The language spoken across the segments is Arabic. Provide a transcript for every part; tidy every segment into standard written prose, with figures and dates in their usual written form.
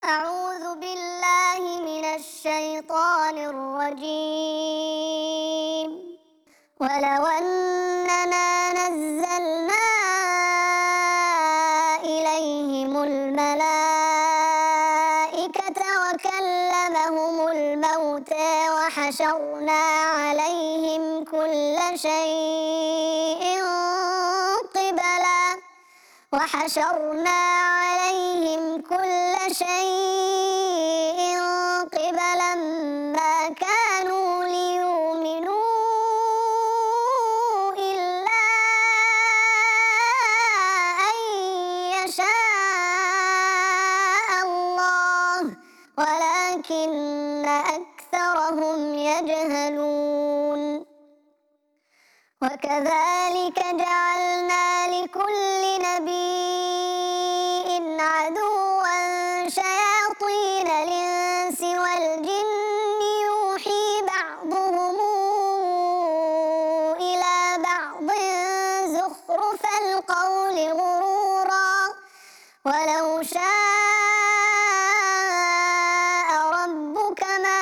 أعوذ بالله من الشيطان الرجيم. ولو أننا نزلنا إليهم الملائكة وكلمهم الموتى وحشرنا عليهم كل شيء قبلا ما كانوا ليؤمنوا إلا أن يشاء الله ولكن أكثرهم يجهلون. وكذلك جعلنا لكل نبي عدوا شياطين الإنس والجن يوحي بعضهم إلى بعض زخرف القول غرورا ولو شاء ربك ما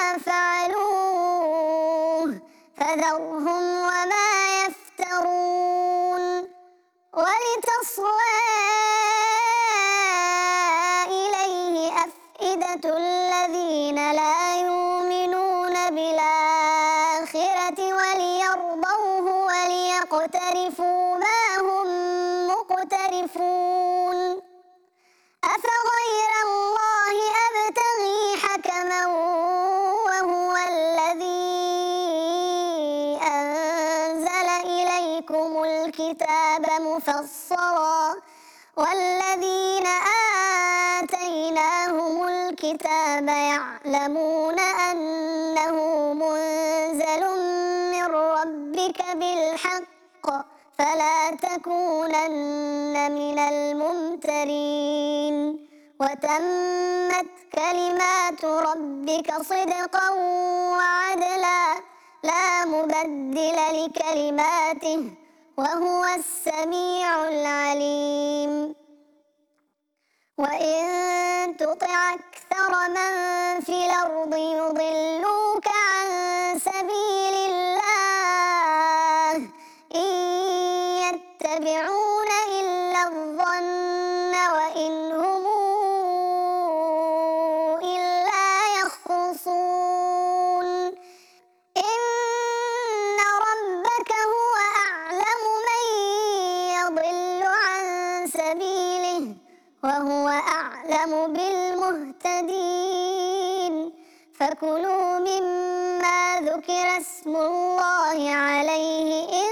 فعلوه فذرهم وما يفترون. ولتصغى إليه أفئدة الذين لا يؤمنون بالآخرة وليرضوه وليقترفوا ما هم مقترفون. أفغير الله أبتغي حكما وهو الذي أنزل إليكم الكتاب مفصلا والذين آتيناهم الكتاب يعلمون أنه منزل من ربك بالحق فلا تكونن من الممترين. وتمت كلمات ربك صدقا وعدلا لا مبدل لكلماته وهو السميع العليم. وإن تطع أكثر من في الأرض يضلوك عن سبيل الله إن يتبعون إلا الظن وإن هم إلا يخرصون. إن ربك هو أعلم من يضل عن سبيله وهو أعلم بالمهتدين. فكلوا مما ذكر اسم الله عليه إن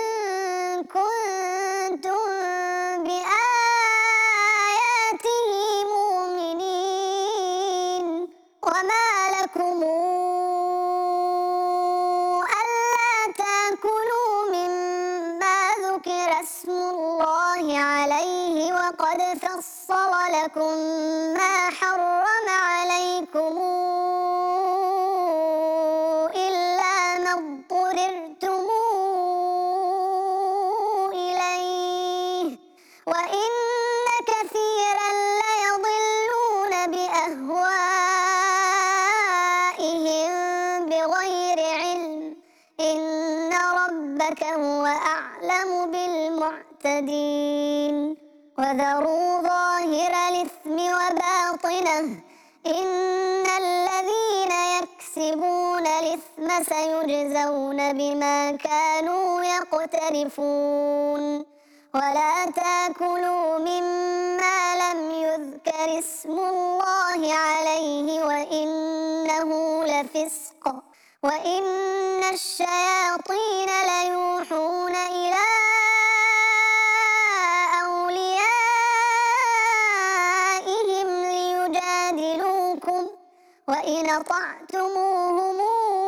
كنتم بآياته مؤمنين. وما لكم ألا تأكلوا مما ذكر اسم الله عليه وقد فصل لكم ما حرم عليكم إلا ما اضطررتم إليه وإن كثيرا ليضلون بأهوائهم بغير علم إن ربك هو أعلم بالمعتدين. وذروا ظاهر الإثم وباطنه إن الذين يكسبون الإثم سيجزون بما كانوا يقترفون. ولا تأكلوا مما لم يذكر اسم الله عليه وإنه لفسق وإن الشياطين ليوحون إلى أوليائهم ليجادلوكم وإن أطعتموهم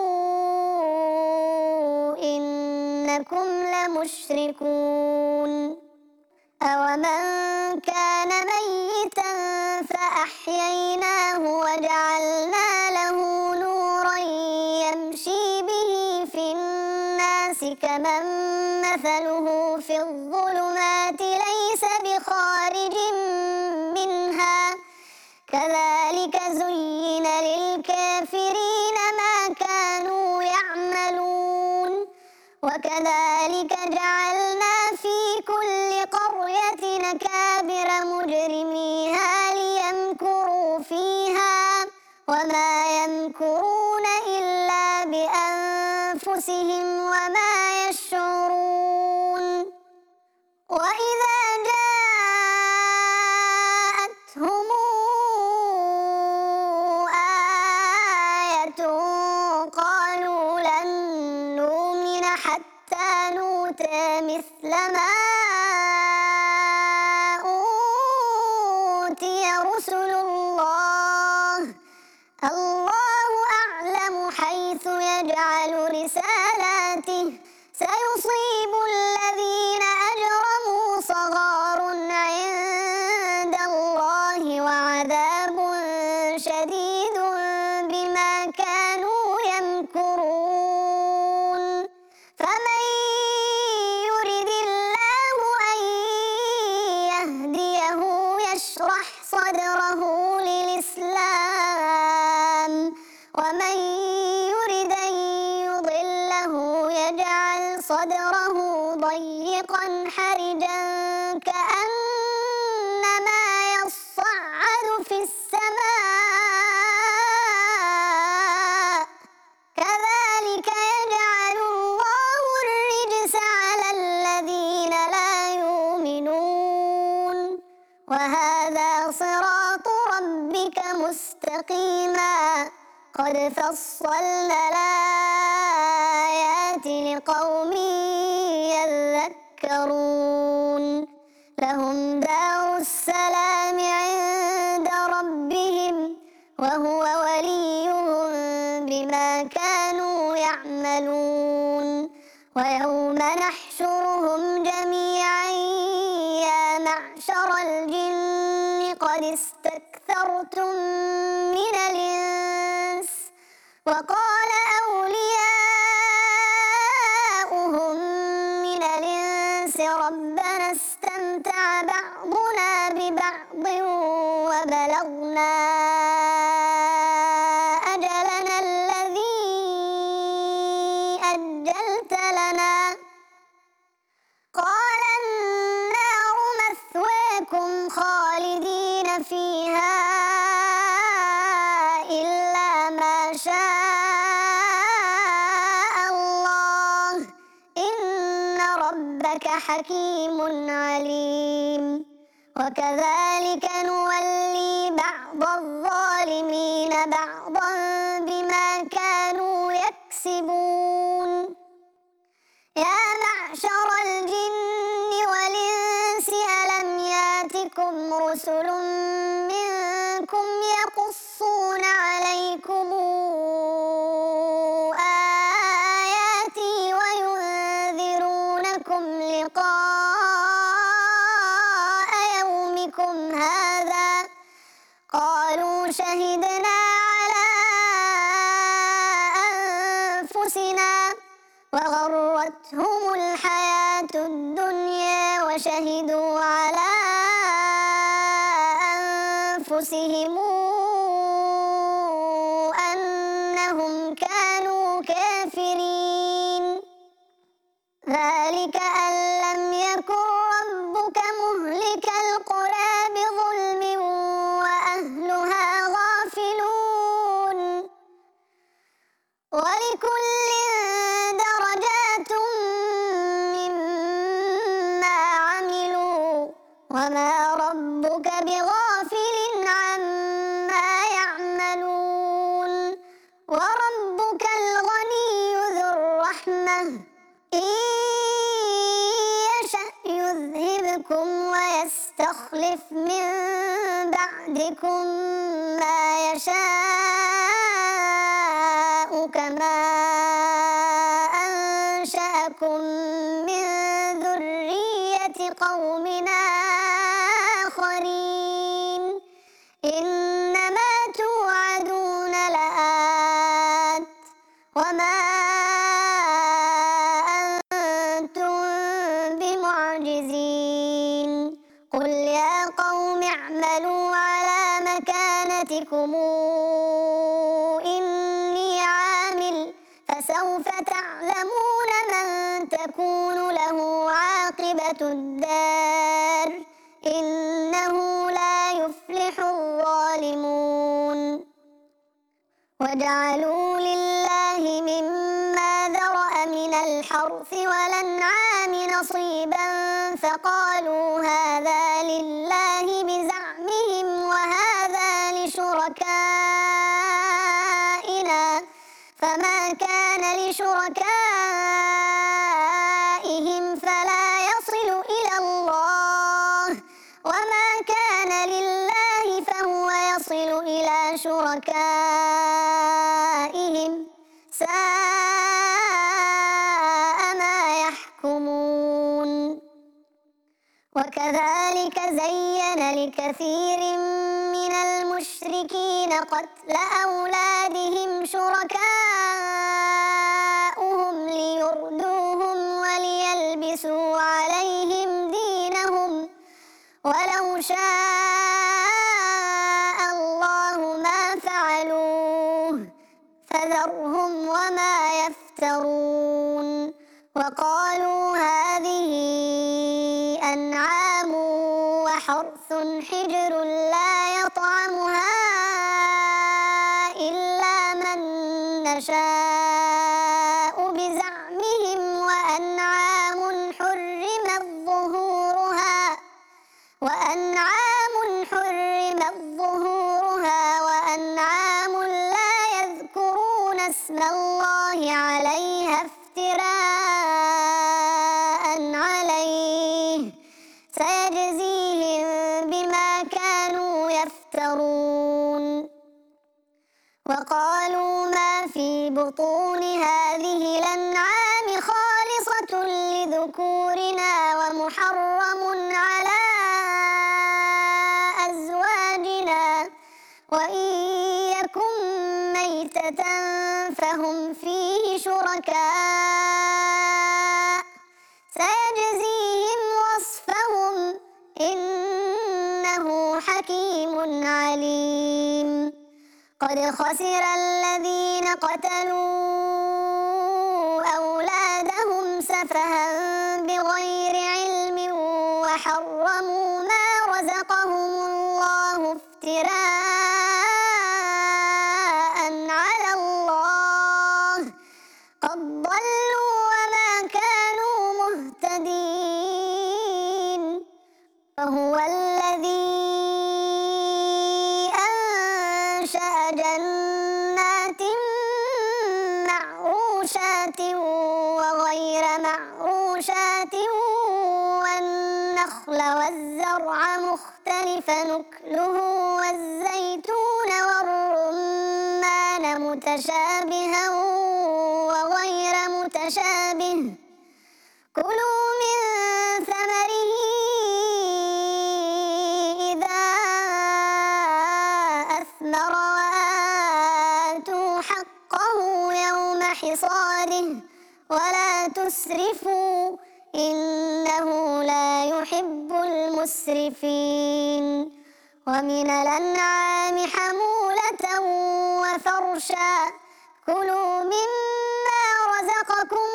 إنكم لمشركون. أومن كان ميتا فأحييناه وجعلنا له نورا يمشي به في الناس كمن مثله في الظلمات ليس بخارج منها كذلك كذلك زين للكافرين ما كانوا يعملون وكذلك جعلنا في كل قرية أكابر مجرميها ليمكروا فيها وما يمكرون إلا بأنفسهم وما يشعرون وإذا جاءتهم آية قالوا لن نؤمن حتى نؤتى مثل ما أوتي رسل الله أعلم حيث يجعل رسالاته سيصيب الذين أجرموا صغار عند الله وعذاب شديد بما كانوا يمكرون فمن يرد الله أن يهديه يشرح صدره للإسلام ومن يرد أن يضله يجعل صدره ضيقا حرجا كأنما يصعد في السماء كذلك يجعل الله الرجس على الذين لا يؤمنون وهذا صراط ربك مستقيما قد فصلنا الآيات لقوم يذكرون لهم دار السلام عند ربهم وهو وليهم بما كانوا يعملون ويوم نحشرهم جميعا يا معشر الجن قد استكثرتم من الإنس وقال أولياؤهم من الإنس ربنا استمتع بعضنا ببعض وبلغنا أجلنا الذي أجلت لنا قال النار مثواكم خالدين فيها إلا ما شاء الله إن ربك حكيم عليم وكذلك نولي بعض الظالمين بعضا بما كانوا يكسبون يا معشر الجن والإنس ألم ياتكم رسل منكم يقصون عليكم آياتي وينذرونكم لقاء يومكم هذا قالوا شهدنا على أنفسنا وغرتهم الحياة الدنيا وشهدوا على أنفسهم أنهم كانوا كافرين ذلك أن لم يكن ربك مهلك القرى بظلم وأهلها غافلون ولكل درجات مما عملوا وما ربك بغافل عما يعملون وربك الغني ذو الرحمة إن يشأ يذهبكم ويستخلف من بعدكم ما يشاء كما أنشأكم من ذرية قوم آخرين إنما توعدون لآت وما أنتم بمعجزين قل يا قوم اعملوا على مكانتكم أموالكم إني عامل فسوف تعلمون من تكون له عاقبة الدار إنه لا يفلح الظالمون. وجعلوا لله مما ذرأ من الحرث والأنعام نصيبا فقالوا هذا لله بزعمهم وهذا لشركائنا فما كان لشركائهم فلا يصل إلى الله وما كان لله فهو يصل إلى شركائهم ساء ما يحكمون. وكذلك زين لكثير من المشركين قتل أولادهم شركاؤهم ليردوهم وليلبسوا عليهم دينهم ولو شاء الله ما فعلوه فذرهم وما يفترون. وقالوا هذه أنعام وحرث حجر لا يطعمها إلا من نشاء بزعمهم وأنعام حرمت ظهورها وأنعام لا يذكرون اسم الله عليها افتراء عليه سيجزيهم بما كانوا يفترون. وقالوا ما في بطون هذه الأنعام خالصة لذكورنا ومحرم على أزواجنا وإن يكن ميتة فهم فيه شركاء سيجزيهم وصفهم إنه حكيم عليم. قد خسر الذين قتلوا أولادهم سفها بغير علم وحرموا ما رزقهم الله افتراء على الله قد ضلوا وما كانوا مهتدين. فهو الذي أنشأ جنات معروشات وغير معروشات والنخل والزرع مختلفا نكله والزيتون والرمان متشابها وغير متشابه كلوا من ثمره إذا أثمر وآتوا حقه يوم حصاده ولا تسرفوا إنه لا يحب المسرفين. ومن الأنعام حمولة وفرشا كلوا مما رزقكم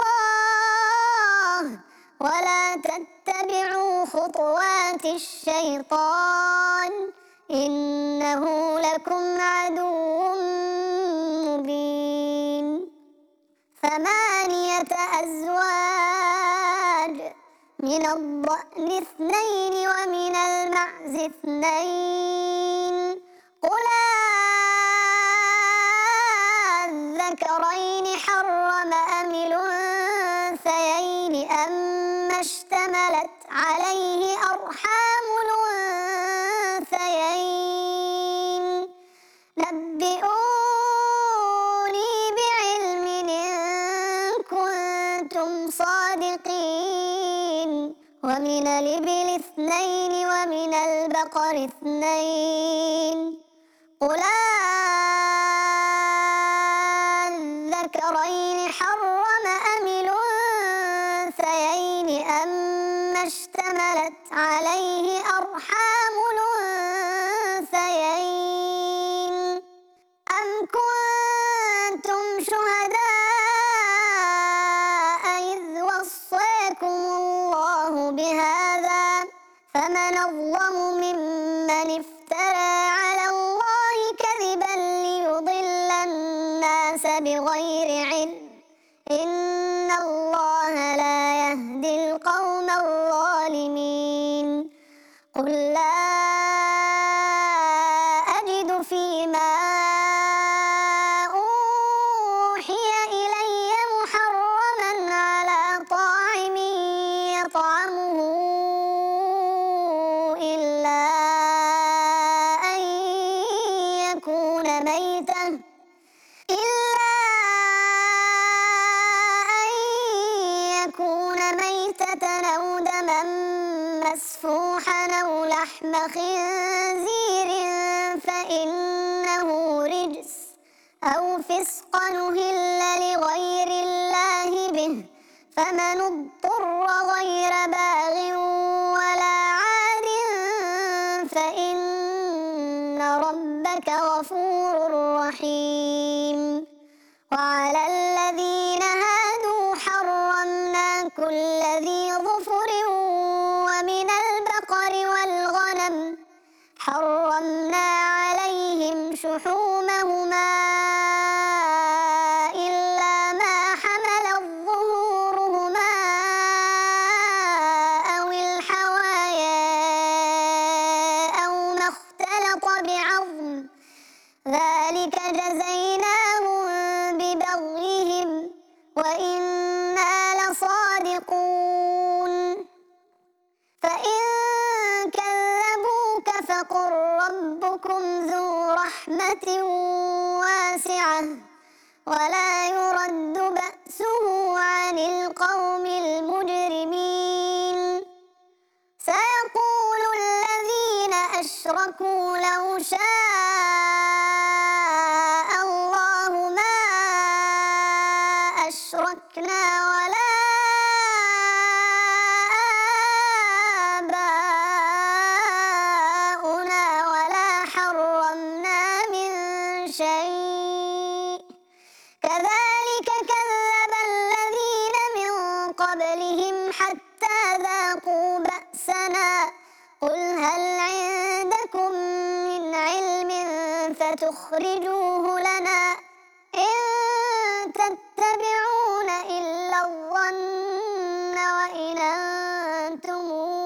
الله ولا تتبعوا خطوات الشيطان إنه لكم عدو مبين. 8 أزواج من الضأن 2 ومن المعز 2 قل الذكرين حرم أم الأنثيين أما اشتملت عليه أرحام الأنثيين نبئوني بعلم إن كنتم صادقين. ومن الإبل 2 ومن البقر 2 قل الذكرين حرم أم الأنثيين أما اشتملت عليه أرحام الأنثيين بغير علم إن الله لا يهدي القوم الظالمين قل لا أجد فيما أوحي إلي محرما على طاعم يطعمه إلا أن يكون ميتة أو دما مسفوحا أو لحم خنزير فإنه رجس أو فسقا أهل لغير الله به فمن اضطر غير باغ ولا عاد فإن ربك غفور رحيم وعلى الذين هادوا حرمنا كل ذي ظفر ومن البقر والغنم حرمنا عليهم شحومهما إلا ما حملت ظهورهما أو الحوايا أو ما اختلط بعظم ذلك جزيناهم ببغيهم وإنا لصادقون فإن كذبوك فقل ربكم ذو رحمة واسعة ولا يرد بأسه عن القوم المجرمين سيقول الذين أشركوا لو شاء الله ما أشركنا ولا آباؤنا ولا حرمنا من شيء كذلك كذب الذين من قبلهم حتى ذاقوا بأسنا قل هل عندكم من علم فتخرجوه لنا إن تتبعون إلا الظن وإن أنتم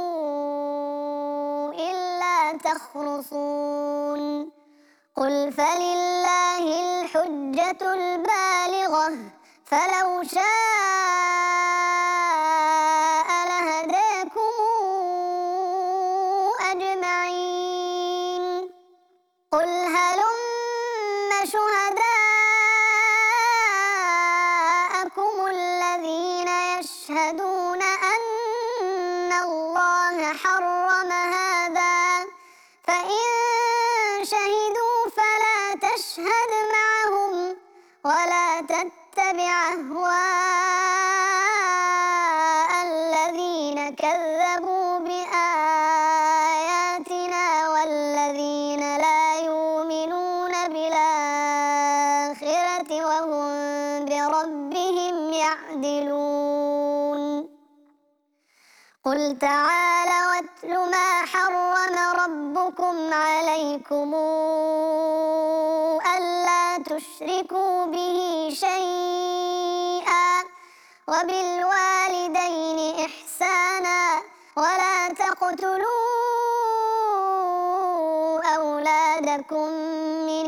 إلا تخرصون قل فلله الحجة البالغة فلو شاء لهداكم أجمعين قل هلم شهداءكم الذين يشهدون أن الله حرم هذا فإن شهدوا فلا تشهد معهم ولا تتبع أهواء الذين كذبوا بآياتنا والذين لا يؤمنون بالآخرة وهم بربهم يعدلون قل تعالوا واتل ما حرم ربكم عليكم ألا تشركوا به شيئا وبالوالدين إحسانا ولا تقتلوا أولادكم من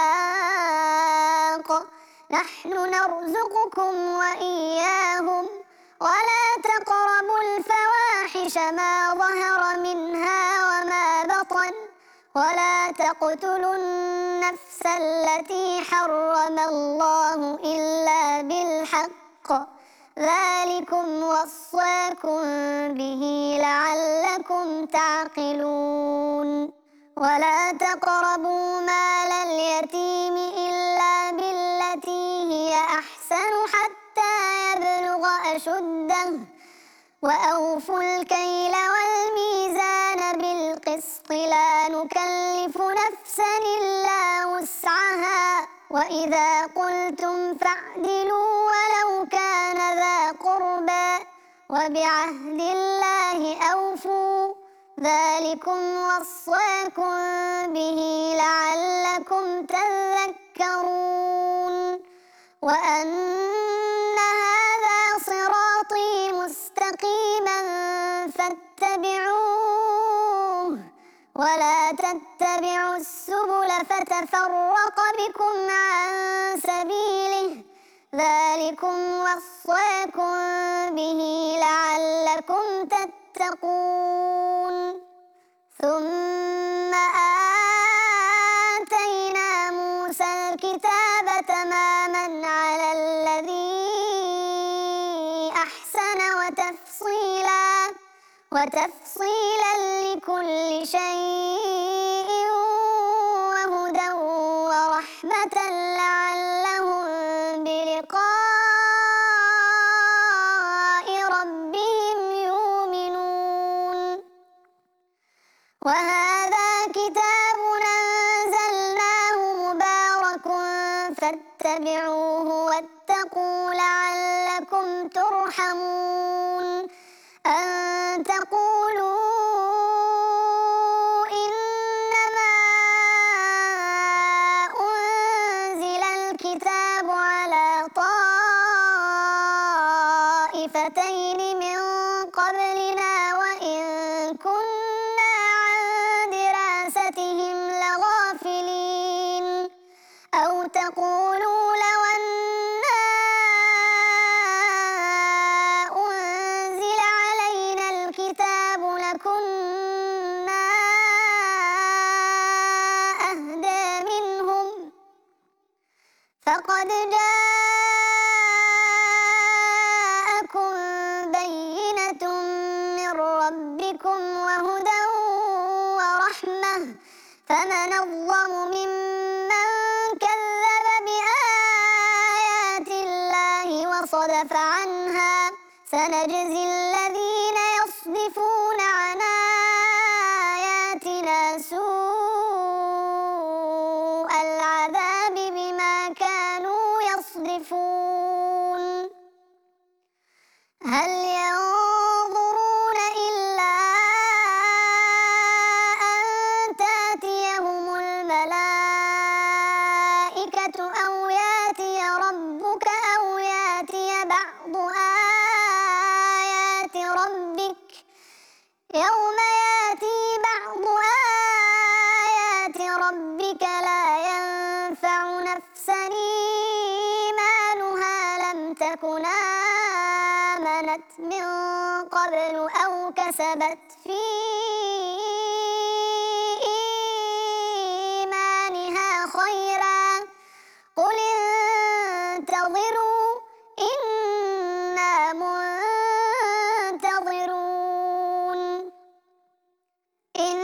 إملاق نحن نرزقكم وإياهم ولا تقربوا الفواحش ما ظهر منها وما بطن ولا تقتلوا النفس التي حرم الله إلا بالحق ذلكم وصاكم به لعلكم تعقلون ولا تقربوا مال اليتيم إلا بالتي هي أحسن حتى يبلغ أشده وأوفوا الكيل والميزان بالقسط لا نكلف نفسا إلا وسعها وإذا قلتم فاعدلوا ولو كان ذا قربى وبعهد الله أوفوا ذلكم وصاكم به لعلكم تذكرون وأن هذا صراطي مستقيما فاتبعوه ولا تتبعوا السبل فتفرق بكم عن سبيله ذلكم وصاكم به لعلكم تتقون ثم آتينا موسى الكتاب تماما على الذي أحسن وتفصيلا لكل شيء وهدى ورحمة لعلهم بلقاء ربهم يؤمنون وهذا كتاب أنزلناه مبارك فاتبعوه واتقوا لعلكم ترحمون أن تقولوا إنما أنزل الكتاب على طائفتين من قبلنا وإن كنا عن دراستهم لغافلين أو تقولوا لو أنا أنزل علينا الكتاب لكنا أهدى منهم فقد جاءكم بينة من ربكم وهدى ورحمة فمن أظلم ممن كذب بآيات الله وصدف عنها سنجزي الذين يصدفون عن آياتنا سوء العذاب بما كانوا يصدفون هل ينظرون إلا أن تأتيهم الملائكة أو يأتي ربك أو يأتي بعض آيات ربك يوم يأتي بعض آيات ربك لا ينفع نفسا إيمانها لم تكن آمنت من قبل أو كسبت في إيمانها خيرا قل انتظروا إنا منتظرون إن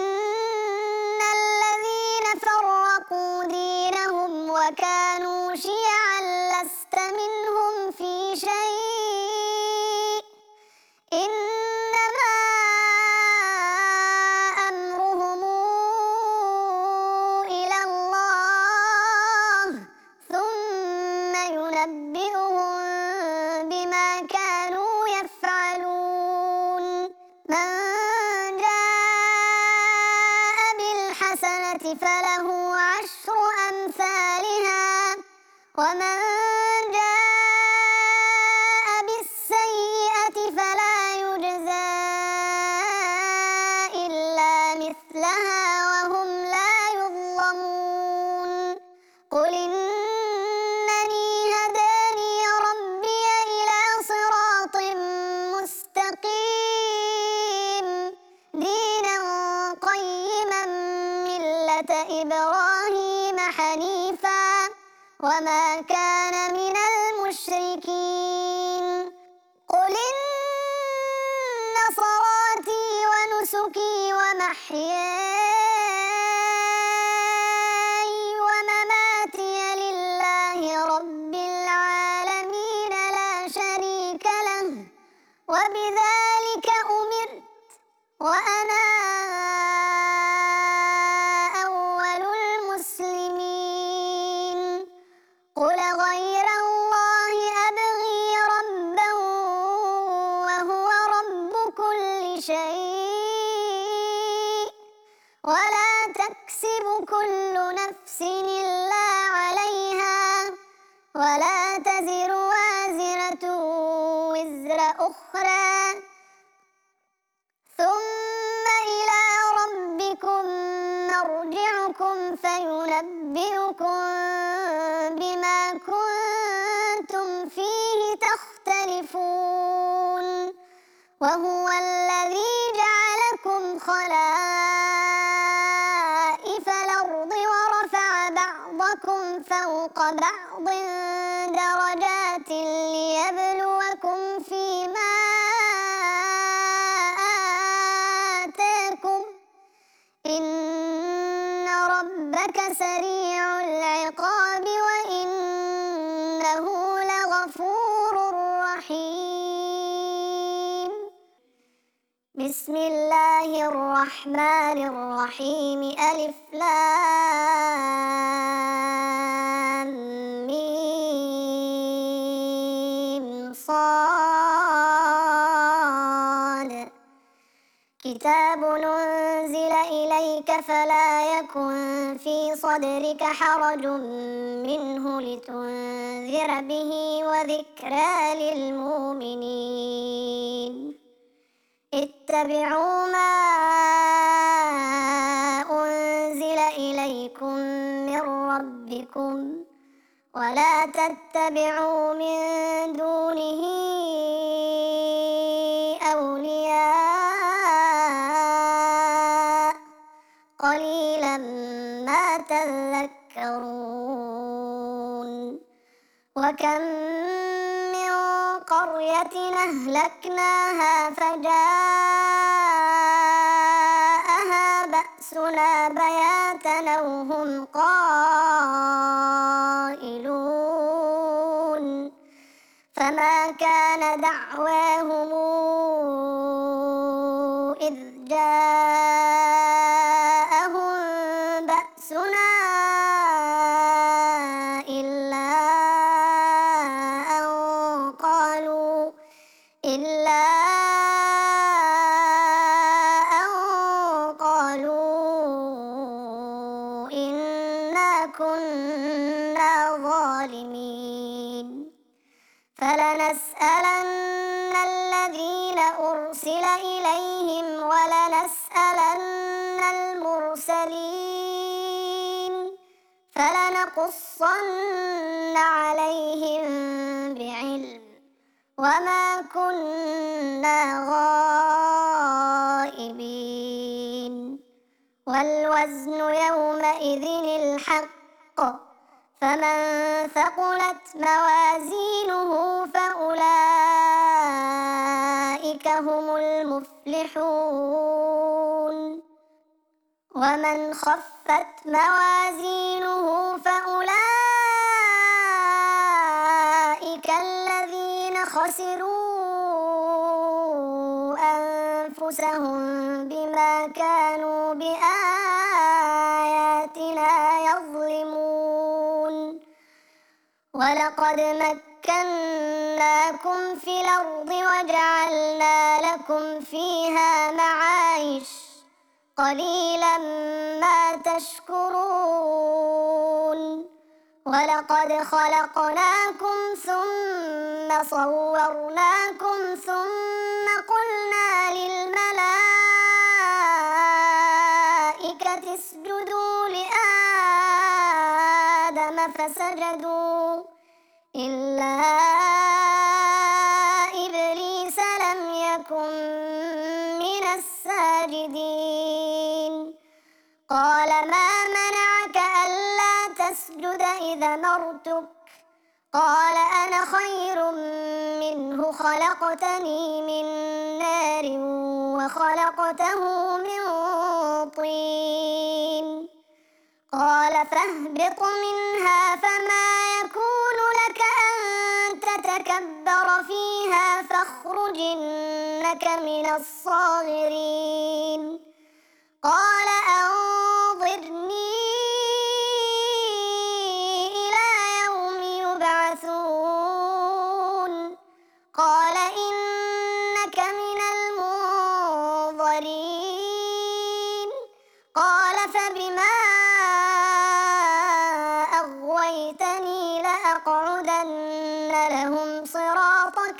الذين فرقوا دينهم وكانوا شيعا لست منهم في شيء إنما أمرهم إلى الله ثم ينبئهم بما كانوا يفعلون من جاء بالحسنة فله عشر أمثالها ومن جاء بالسيئة فلا يجزى إلا مثلها وهم لا يظلمون قل إنني هداني ربي إلى صراط مستقيم دينا قيما ملة إبراهيم حنيفا وما كان من المشركين قل إن صلاتي ونسكي ومحياي ومماتي لله رب العالمين لا شريك له وبذلك أمرت وأنا أول المسلمين قل غير الله أبغي ربا وهو رب كل شيء ولا تكسب كل نفس إلا عليها ولا ينبئكم بما كنتم فيه تختلفون وهو الذي جعلكم خلائف الأرض ورفع بعضكم فوق بعض درجات ليبلوكم فيما آتاكم إن ربك سريع العقاب وإنه لغفور رحيم. بسم الله الرحمن الرحيم. ألف لام ميم صاد. كتاب أنزل إليك فلا يكن في صدرك حرج منه لتنذر به وذكرى للمؤمنين. اتبعوا ما أنزل إليكم من ربكم ولا تتبعوا من دونه أولياء قليلا ما تذكرون. وكم من قرية أهلكناها فجاءها بأسنا بياتا أو هم قائلون فما كان دعواهم إذ جاءهم بأسنا إلا أن قالوا إنا كنا ظالمين. فلنسألن الذين أرسل إليهم ولنسألن المرسلين فلنقصن عليهم بعلم وما كنا غائبين. والوزن يومئذ الحق فمن ثقلت موازينه فأولئك هم المفلحون. ومن خفت موازينه فأولئك الذين خسروا أنفسهم بما كانوا بآياتنا يظلمون. ولقد مكناكم في الأرض وجعلنا لكم فيها معايش قليلا ما تشكرون. ولقد خلقناكم ثم صورناكم ثم قلنا للملائكة اسجدوا لآدم فسجدوا إلا إبليس لم يكن من الساجدين. قال ما منعك ألا تسجد إذ أمرتك؟ قال أنا خير منه خلقتني من نار وخلقته من طين. قال فاهبط منها فما يكون لك أن تتكبر فيها فاخرج إنك من الصاغرين. قال أنظرني إلى يوم يبعثون. قال إنك من المنظرين. قال فبما أغويتني لأقعدن لهم صراطك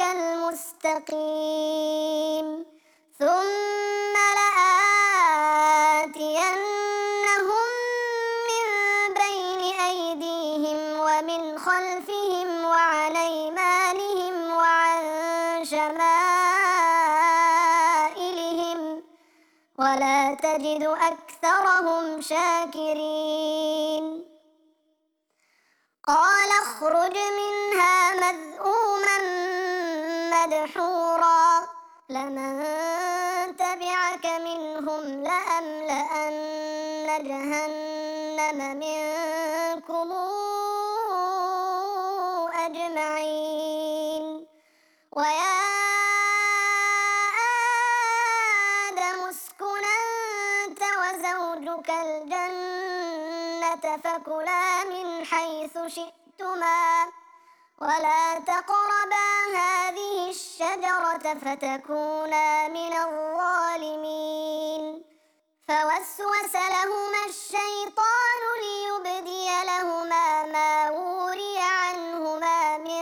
المستقيم ثم لآتينهم من بين شمائلهم ولا تجد أكثرهم شاكرين. قال اخرج منها مذءوما مدحورا لمن تبعك منهم لأملأن جهنم منكم أجمعين. ويا آدم اسكن أنت وزوجك الجنة فكلا من حيث شئتما ولا تقربا هذه الشجرة فتكونا من الظالمين. فوسوس لهما الشيطان ليبدي لهما ما وري عنهما من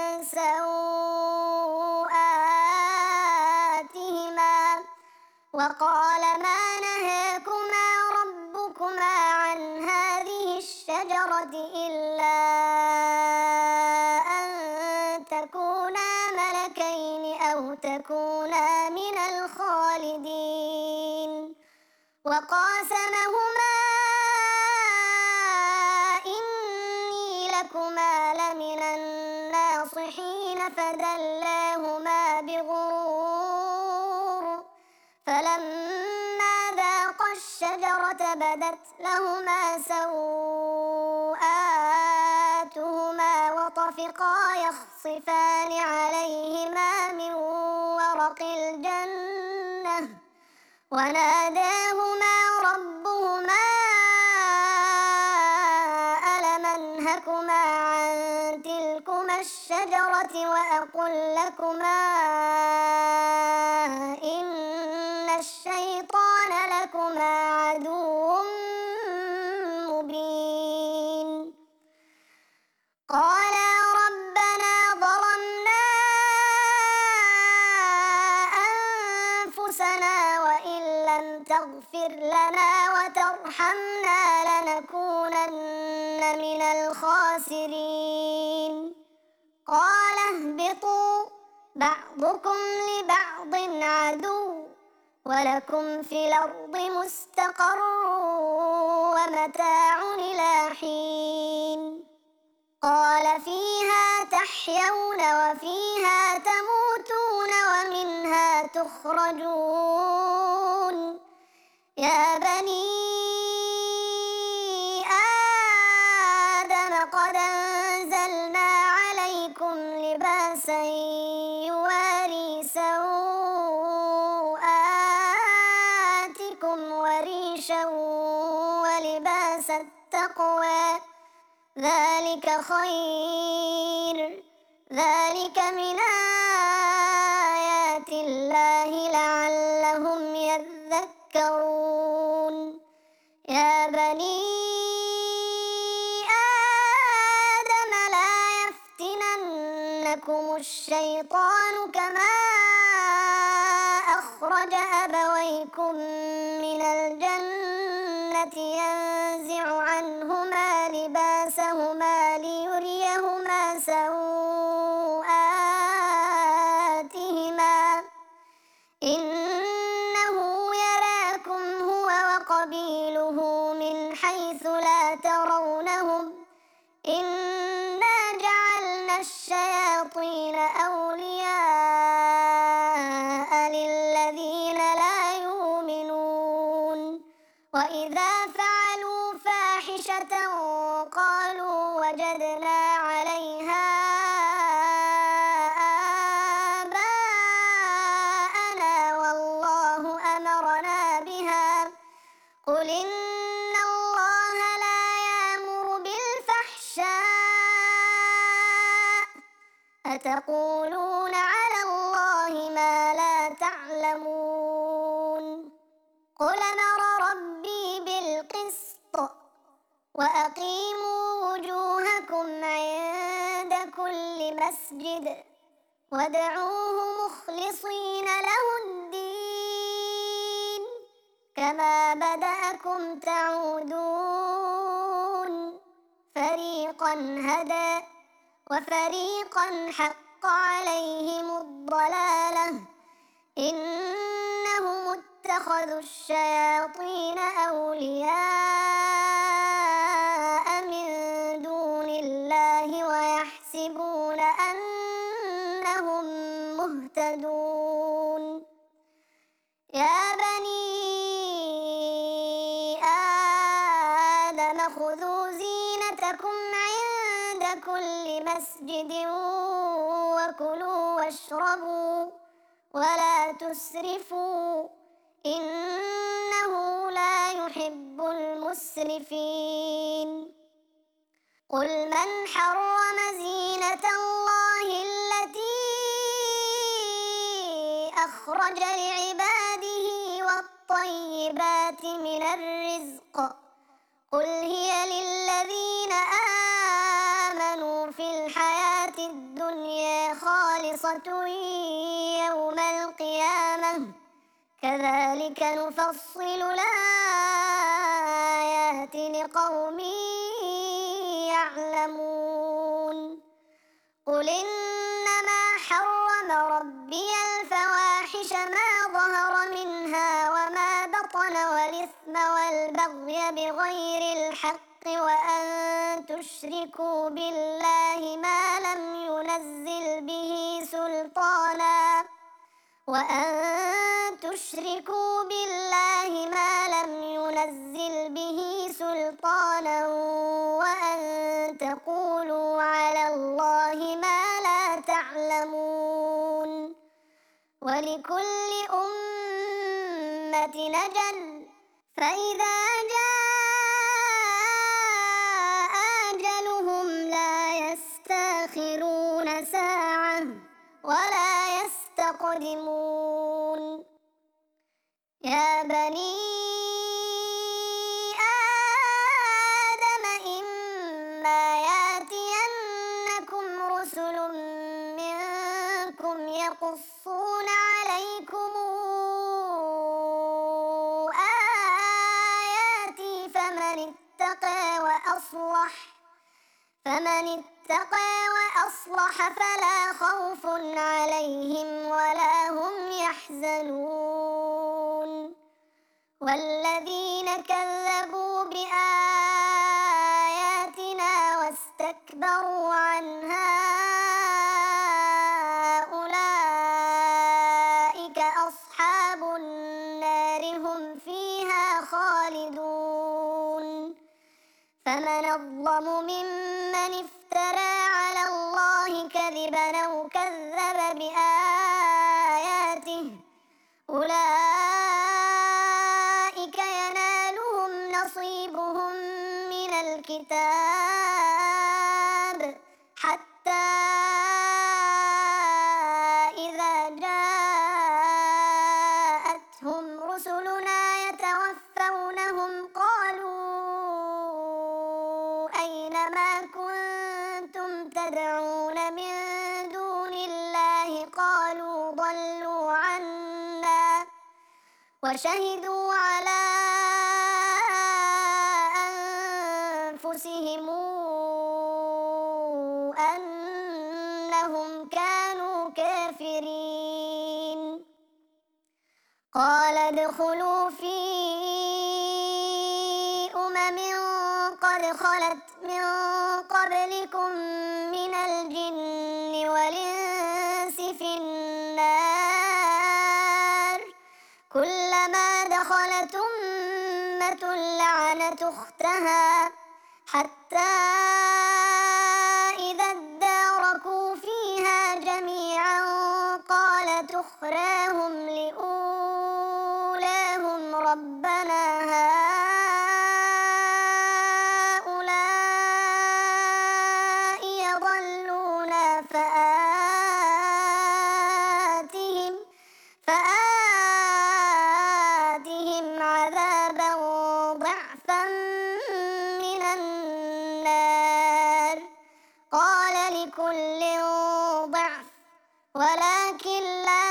سوآتهما وقال ما نهاكما ربكما عن هذه الشجرة إلا أن تكونا ملكين أو تكونا من الخالدين. وقاسمهما إني لكما لمن الناصحين فدلاهما بغرور فلما ذاقا الشجرة بدت لهما سوآتهما وطفقا يخصفان عليهما من ورق الجنة وناداهما ربهما ألم أنهكما عن تلكما الشجرة وأقل لكما إن الشيطان لكما عدو مبين. قالا ربنا ظلمنا أنفسنا وإن لم تغفر لنا وترحمنا لنكونن من الخاسرين. قال اهبطوا بعضكم لبعض عدو ولكم في الأرض مستقر ومتاع إلى حين. قال فيها تحيون وفيها تموتون ومنها تخرجون. يا بني آدم قد أنزلنا عليكم لباسا يواري سوآتكم وريشا ولباس التقوى ذلك خير ذلك من آيات الله لعلهم يذكرون. يا بني آدم لا يفتننكم الشيطان كما أخرج أبويكم من الجنة ينزع عنهما لباسهما ليريهما سوآتهما إنه يراكم هو وقبيله من حيث لا ترونهم إنا جعلنا الشياطين أولياء للذين لا يؤمنون. وإذا فعلوا فاحشة قالوا وجدنا عليها آباءنا والله أمرنا بها قل إن الله لا يأمر بالفحشاء أتقولون على الله ما لا تعلمون. قل أمر ربي بالقسط وأقيموا وجوهكم عند كل مسجد وادعوه مخلصين له الدين كما بدأكم تعودون. فريقا هدى وفريقا حق حق عليهم الضلالة إنهم اتخذوا الشياطين أولياء من دون الله ويحسبون أنهم مهتدون يا بني آدم خذوا زينتكم عند كل مسجد وكلوا واشربوا ولا تسرفوا إنه لا يحب المسرفين قل من حرم زينة الله التي أخرج لعباده والطيبات من الرزق قل هي للذين آمنوا في الحياة الدنيا خالصة يوم القيامة كذلك نفصل الآيات لقوم يعلمون قل إنما حرم ربي الفواحش ما ظهر منها وما بطن والإثم والبغي بغير الحق وأن تشركوا بالله ما لم ينزل به سلطانا وأن تقولوا على الله ما لا تعلمون ولكل أمة أجل فإذا جاء أجلهم لا يستأخرون ساعة ولا يستقدمون يا بني آدم إما يأتينكم رسل منكم يقصون عليكم آياتي فمن اتقى وأصلح فلا خوف عليهم ولا هم يحزنون والذين كذبوا بآياتنا واستكبروا عنها أولئك أصحاب النار هم فيها خالدون فمن أظلم ممن افترى على الله كذبا أو كذب بآياته أولئك ينالهم نصيبهم من الكتاب حتى إذا جاءتهم رسلنا يتوفونهم قالوا أين ما كنتم تدعون من دون الله قالوا ضلوا عنا وشهدوا على أنفسهم أنهم كانوا كافرين قال ادخلوا في قد خلت من قبلكم من الجن والإنس في النار كلما دخلت أمة لعنت أختها حتى إذا اداركوا فيها جميعا قالت أخراهم لأولاهم ربنا هؤلاء يضلونا فآتهم عذابا ضعفا من النار قال لكل ضعف ولكن لا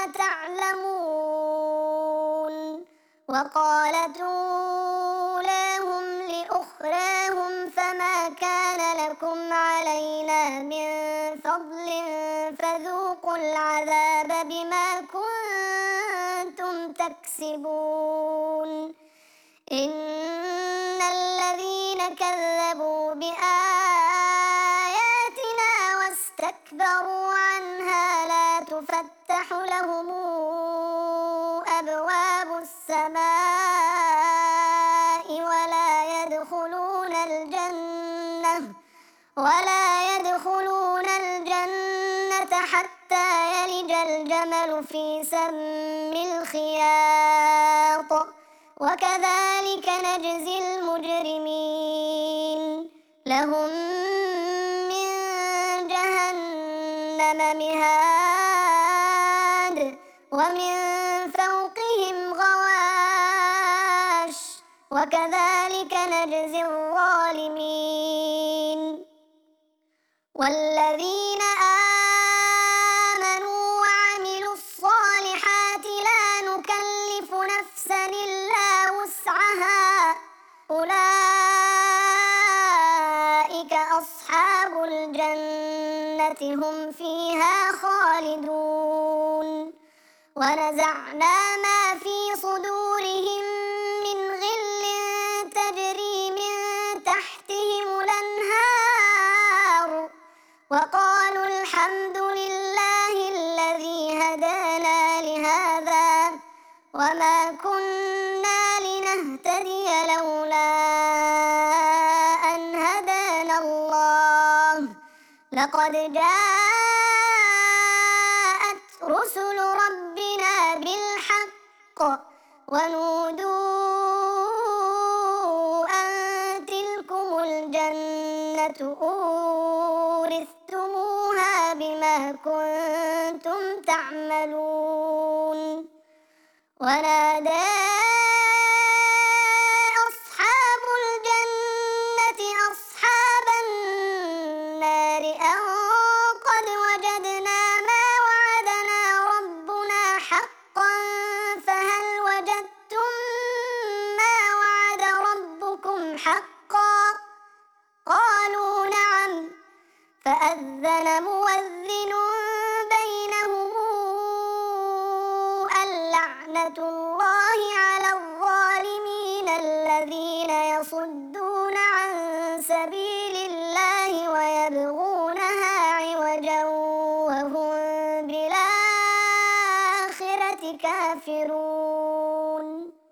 تعلمون وقالت أولاهم لأخراهم فما كان لكم علينا من فضل فذوقوا العذاب بما كنتم تكسبون إن الذين كذبوا بآياتنا واستكبروا عنها لا تفتح لهم أبواب السماء ولا يدخلون الجنة حتى يلج الجمل في سم الخياط وكذلك نجزي المجرمين لهم من جهنم مهاد ومن فوقهم غواش وكذلك نجزي الظالمين والذين آمنوا وعملوا الصالحات لا نكلف نفسا إلا وسعها أولئك أصحاب الجنة هم فيها خالدون ونزعنا ما في صدورهم من غل تجري من تحتهم الأنهار وقالوا الحمد لله الذي هدانا لهذا وما كنا لنهتدي لولا أن هدانا الله لقد جاءت رسل ربنا بالحق ونودوا أن تلكم الجنة أورثتموها بما كنتم تعملون ونادى أصحاب الجنة أصحاب النار أن قد وجدنا ما وعدنا ربنا حقا فهل وجدتم ما وعد ربكم حقا قالوا نعم فأذن مؤذن بينهم اللعنة الله على الظالمين الذين يصدون عن سبيل الله ويبغونها عوجا وهم بالآخرة كافرون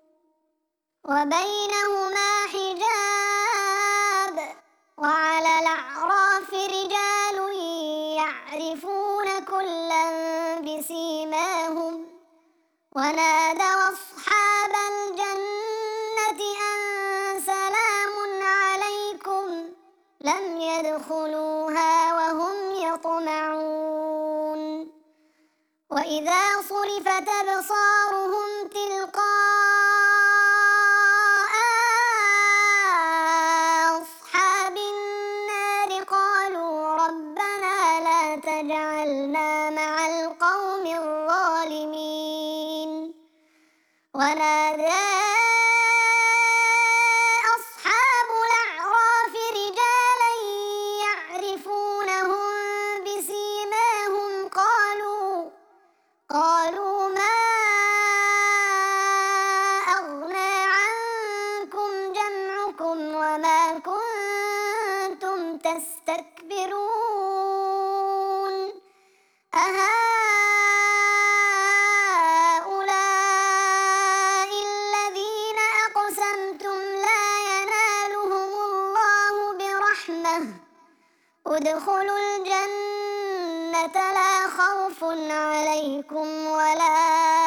وبينهما حجاب وعلى الأعراف رجال يعرفون كلا بسيماهم ونادوا أصحاب الجنة أن سلام عليكم لم يدخلوها وهم يطمعون وإذا صرفت أبصارهم تلقاء أصحاب النار قالوا ربنا لا تجعلنا مع القوم الظالمين ونادى أصحاب الأعراف رجالا يعرفونهم بسيماهم قالوا ما أغنى عنكم جمعكم وما كنتم تستكبرون أهؤلاء الذين أقسمتم لا ينالهم الله برحمة ادخلوا الجنة لا خوف عليكم ولا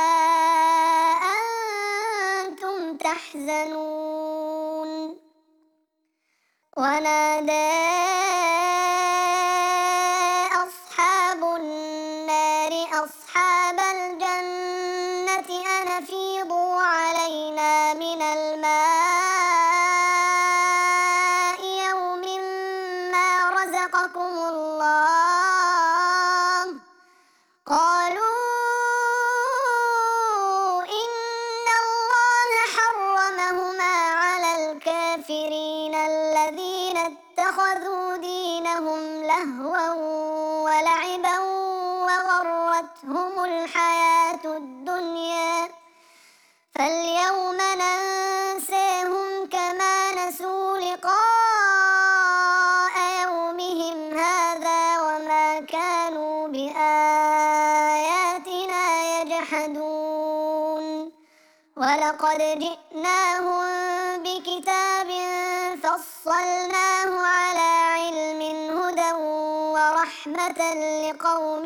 أنتم تحزنون ونادى أصحاب النار أصحاب الجنة أن أفيضوا علينا من الماء يوم ما رزقكم الله قالوا إن الله حرمهما على الكافرين الذين اتخذوا دينهم لهوا ولعبا غرتهم الحياة الدنيا فاليوم ننساهم كما نسوا لقاء يومهم هذا وما كانوا بآياتنا يجحدون ولقد جئناهم بكتاب فصلناه على علم هدى ورحمة لقوم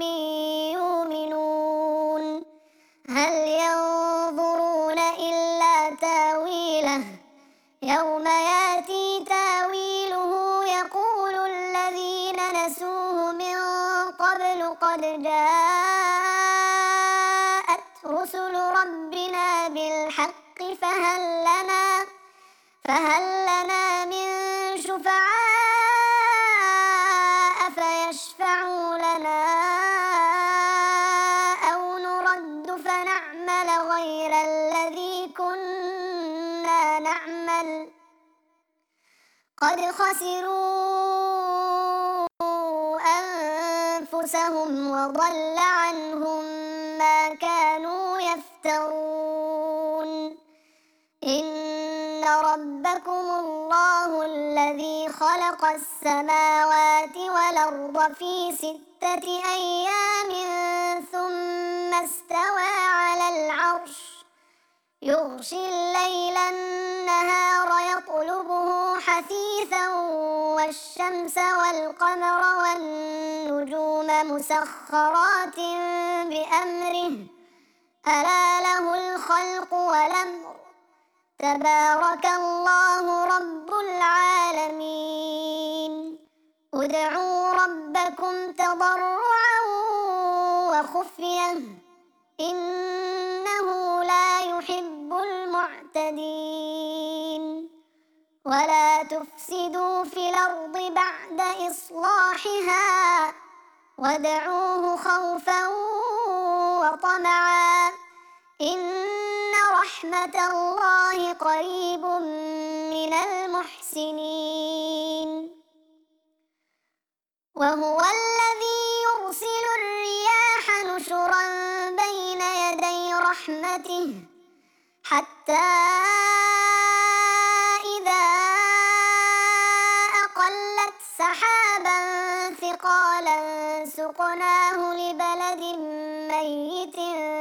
يؤمنون هل ينظرون إلا تاويله يوم ياتي تاويله يقول الذين نسوه من قبل قد جاءت رسل ربنا بالحق فهل لنا من شفعاء فيشفعوا لنا أو نرد فنعمل غير الذي كنا نعمل قد خسروا أنفسهم وضل عنهم ما كانوا يفترون إن ربكم الله الذي خلق السماوات والأرض في 6 أيام ثم استوى على العرش يغشي الليل النهار يطلبه حثيثا والشمس والقمر والنجوم مسخرات بأمره ألا له الخلق والأمر تبارك الله رب العالمين ادعوا ربكم تضرعا وخفية إنه لا يحب المعتدين ولا تفسدوا في الأرض بعد إصلاحها وادعوه خوفا وطمعا إن رحمة الله قريب من المحسنين وهو الذي يرسل الرياح نشرا بين يدي رحمته حتى إذا أقلت سحابا ثقالا سقناه لبلد ميت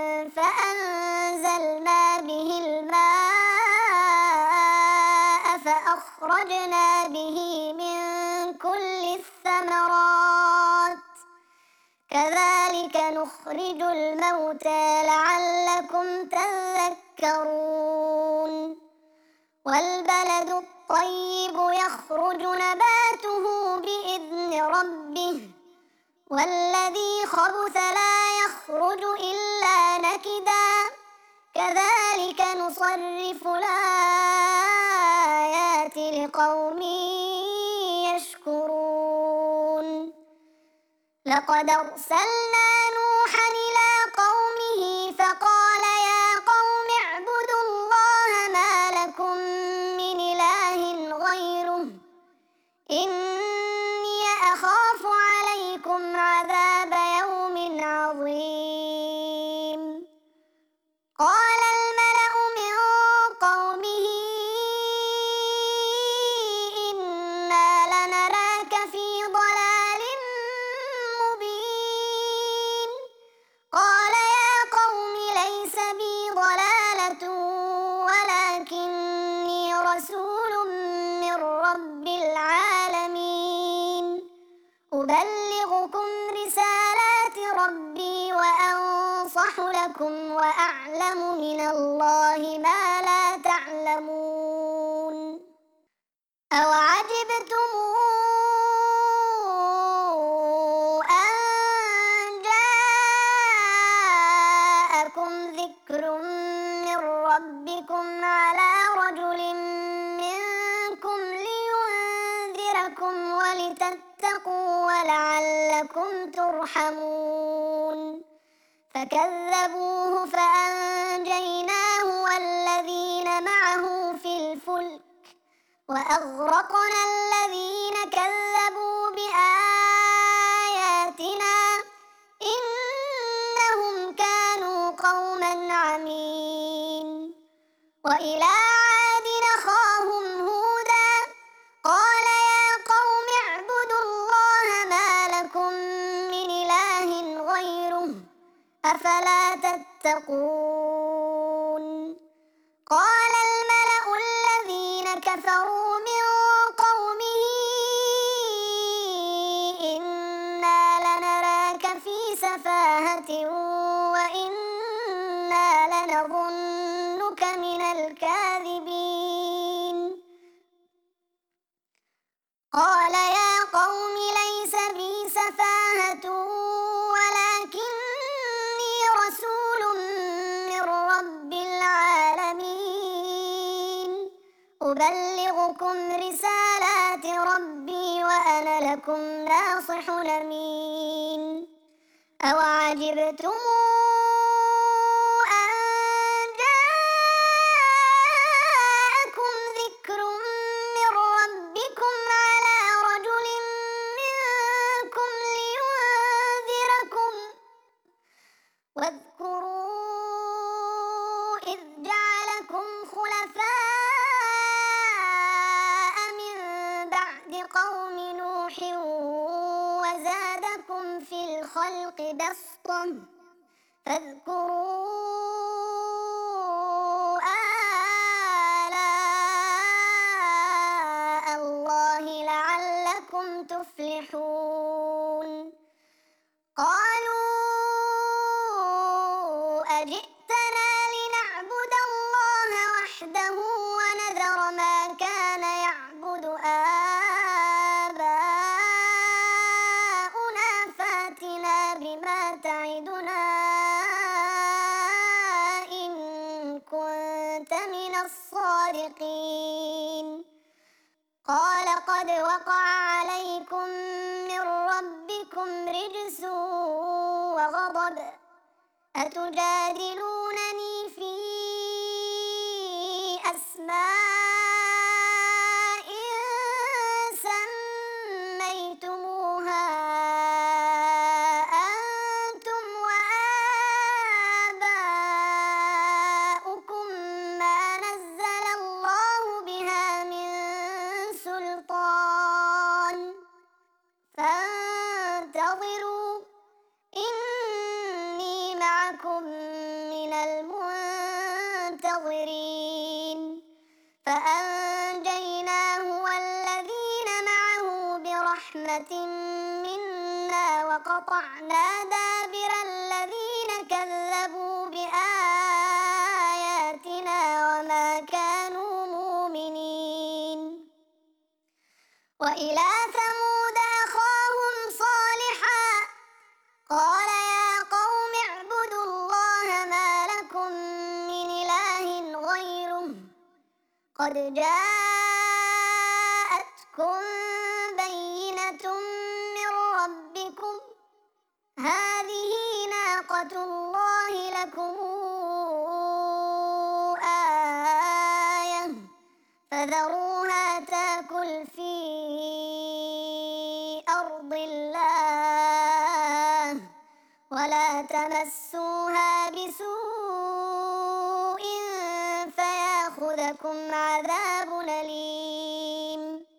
فأنزلنا به الماء فأخرجنا به من كل الثمرات كذلك نخرج الموتى لعلكم تذكرون والبلد الطيب يخرج نباته بإذن ربه والذي خبث لا يخرج إلا نكدا كذلك نصرف الآيات لقوم يشكرون لقد أرسلنا نوحا إلى قومه فقال يا قوم اعبدوا الله ما لكم من إله غيره إني أخاف عليكم عذاب يوم عظيم قال الملأ من قومه إنا لنراك في ضلال مبين قال يا قوم ليس بي ضلالة ولكني رسول من رب العالمين أبلغكم رسالات ربي وأنصح لكم وأعلم من الله ما لا تعلمون أوعجبتم أن جاءكم ذكر من ربكم على رجل منكم لينذركم ولتتقوا ولعلكم ترحمون فكذبوه فأنجيناه والذين معه في الفلك وأغرقنا الذين كذبوا بآياتنا إن أفلا تتقون قال الملأ الذين كفروا من قومه إنا لنراك في سفاهة وإنا لنظنك من الكاذبين قال يا قوم ليس بي سفاهة ولكني رسول من رب العالمين أبلغكم رسالات ربي وأنا لكم ناصح أمين أوعجبتم أن جاءكم ذكر من ربكم على رجل منكم لينذركم واذكروا إذ جعلكم خلفاء من بعد قوم نوح وزادكم في الخلق بسطة فاذكروا آلاء الله لعلكم تفلحون قالوا أجئتنا لنعبد الله وحده ونذر ما كان يعبد آباؤنا فاتنا بما تعدنا إن كنت من الصادقين قال قد وقع عليكم من ربكم رجس وغضب أتجادلونني في أسماء سميتموها أنتم وآباؤكم ما نزل الله بها من سلطان فانتظروا إني معكم من المنتظرين فأنجيناه والذين معه برحمة منا وقطعنا دابر الذين كذبوا بآياتنا وما كانوا مؤمنين وإلى ثمود أخاهم صالحا قال يا قوم اعبدوا الله ما لكم من إله غيره قد جاءتكم بينة من ربكم هذه ناقة الله لكم آية فذروها تاكل في أرض الله ولا تمسوها بسوء فياخذكم عذاب أليم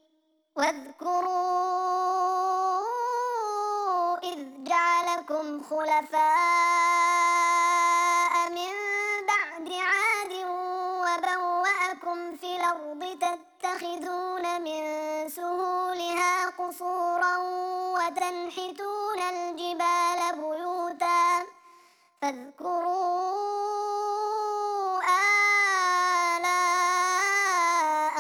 واذكروا إذ جعلكم خلفاء من بعد عاد وبوأكم في الأرض تتخذون من سهولها قصورا وتنحتون الجبال بيوتا فاذكروا آلاء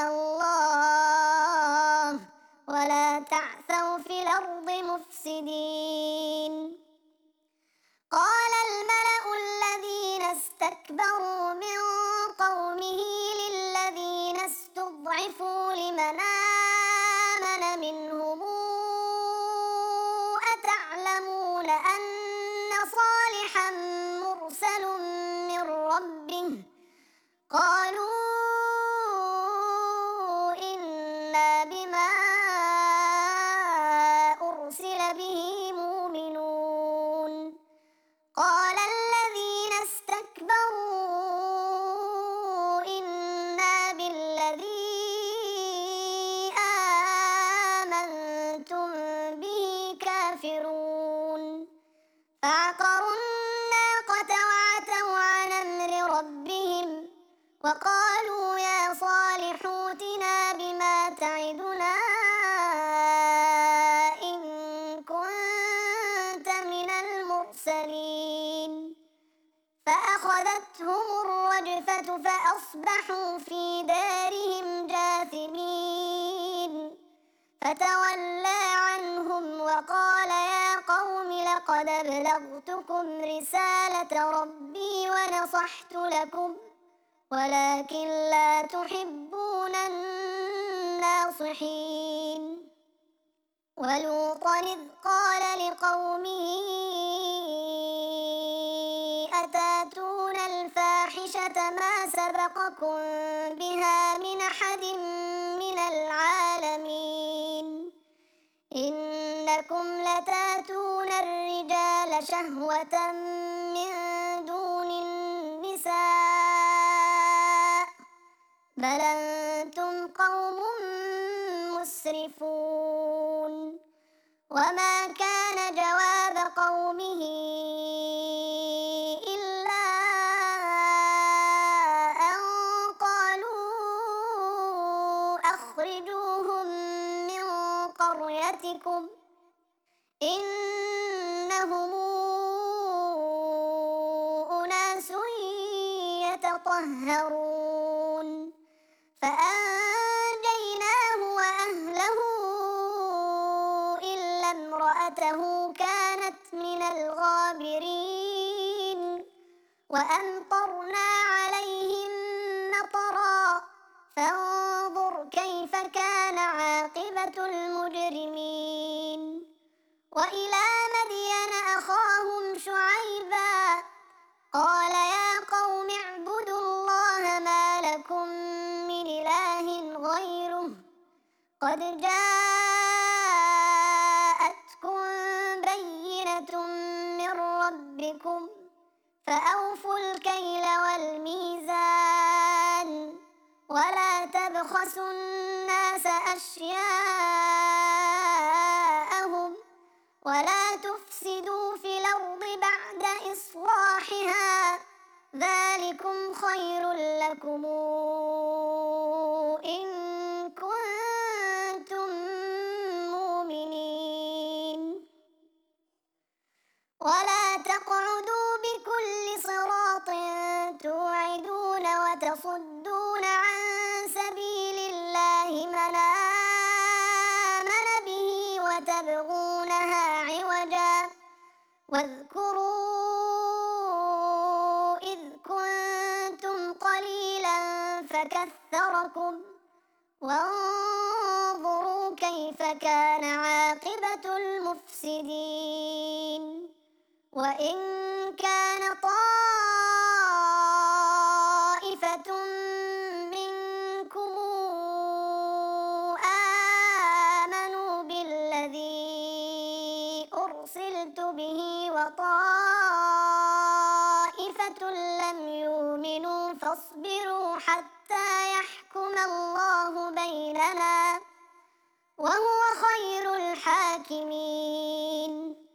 الله ولا تعثوا في الأرض مفسدين قال الملأ الذين استكبروا من قومه للذين استضعفوا لمن آمن منهم أتعلمون أن صالحا مرسل من ربه قالوا إنا بما أرسل به مؤمنون قال الذين استكبروا إنا بالذي آمنتم به كافرون فعقروا الناقة فأخذتهم الرجفة فأصبحوا في دارهم جاثمين فتولى عنهم وقال يا قوم لقد أبلغتكم رسالة ربي ونصحت لكم ولكن لا تحبون الناصحين ولوطا إذ قال لقومه أتاتون الفاحشة ما سبقكم بها من أحد من العالمين إنكم لتاتون الرجال شهوة من دون النساء بل أنتم قوم مسرفون وما كان جواب قومه إلا أن قالوا أخرجوهم من قريتكم إنهم أناس يتطهرون فأنجيناه وأهله إلا امرأته كانت من الغابرين وأمطرنا عليهم مطرا فانظر كيف كان عاقبة المجرمين وإلى مدين أخاهم شعيبا قال يا قوم اعبدوا الله ما لكم من إله غيره قد جاءتكم بينة من ربكم فأوفوا الكيل والميزان ولا تبخسوا الناس أشياءهم ولا تفسدوا في الأرض بعد إصلاحها ذلكم خير لكم إن كنتم مؤمنين ولا تقعدوا بكل صراط توعدون وتصدون عن سبيل الله من آمن به وتبغونها عوجا واذكروا إذ كنتم قليلا فكثركم وانظروا كيف كان عاقبة المفسدين وإن كان طائفة منكم آمنوا بالذي أرسلت به وطائفة لم يؤمنوا فاصبروا حتى يحكم الله بيننا وهو خير الحاكمين